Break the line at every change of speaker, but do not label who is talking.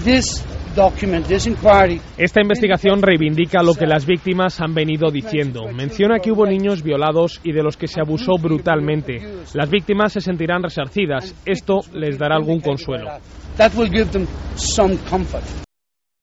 Esta investigación reivindica lo que las víctimas han venido diciendo. Menciona que hubo niños violados y de los que se abusó brutalmente. Las víctimas se sentirán resarcidas. Esto les dará algún consuelo.